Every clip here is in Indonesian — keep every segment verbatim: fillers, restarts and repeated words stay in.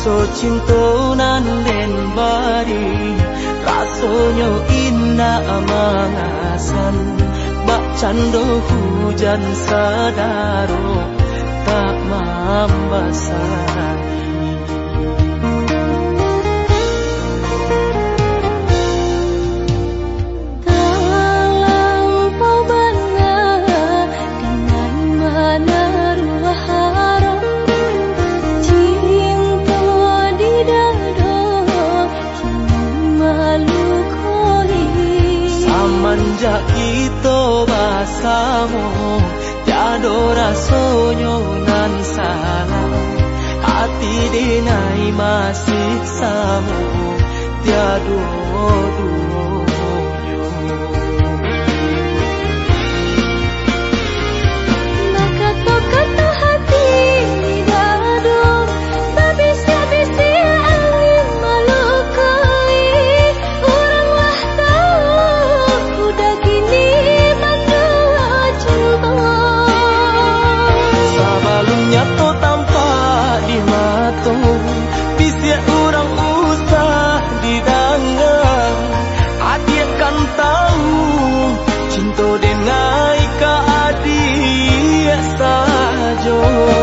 Rasa cinta nan den bari, rasanya indah mengasan. Bak cando hujan sadaro tak membasahi. Semenjak kita bersama, tiada rasanya nan salah. Hati dinai masih sama, tiada duanya. Kata-kata hati dado, berbisik-bisik angin melukai. Oranglah tahu udah kini berdua cinta. Sebelumnya tu tampak di mata, bisik orang usah didengar. Adik kan tahu cinta dengai ke adik saja.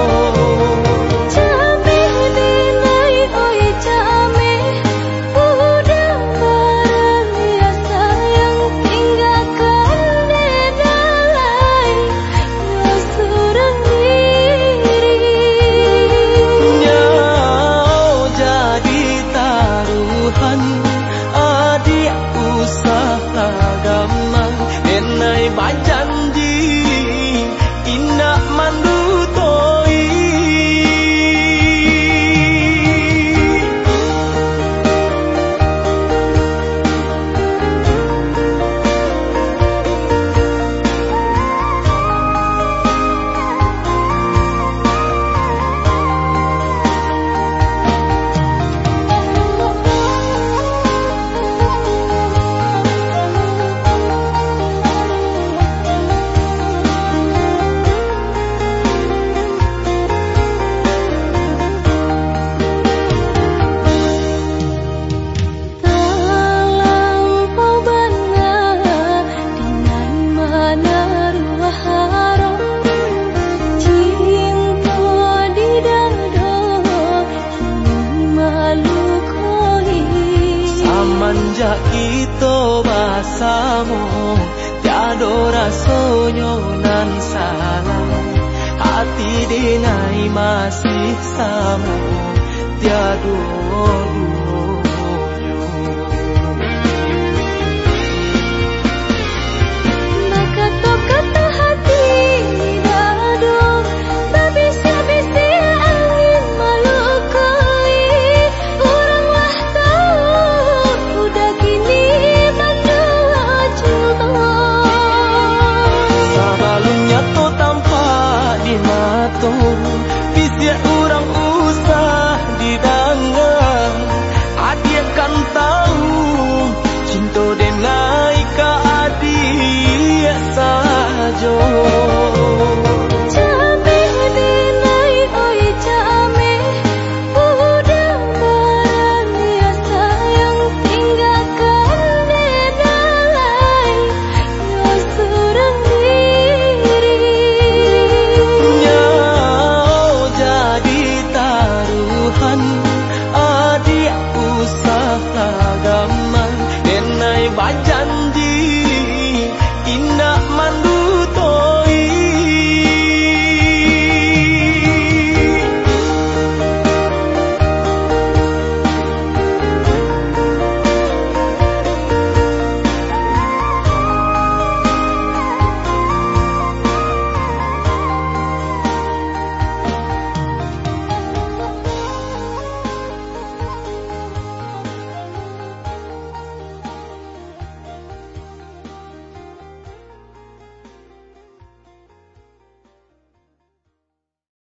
Camih dinai oi camih, udah barang ya sayang. Tinggalkan denai ya seorang diri. Nyau jadi taruhan, adik usaha gaman. Denai berjanji indah mandutoi. Semenjak kita bersama, tiada rasanya nan salah. Hati dinai masih sama, tiada duanya. Kata-kata hati dado, berbisik-bisik angin melukai. Oranglah tahu udah kini berdua cinta. Sebelumnya tu tampak di mata, bisik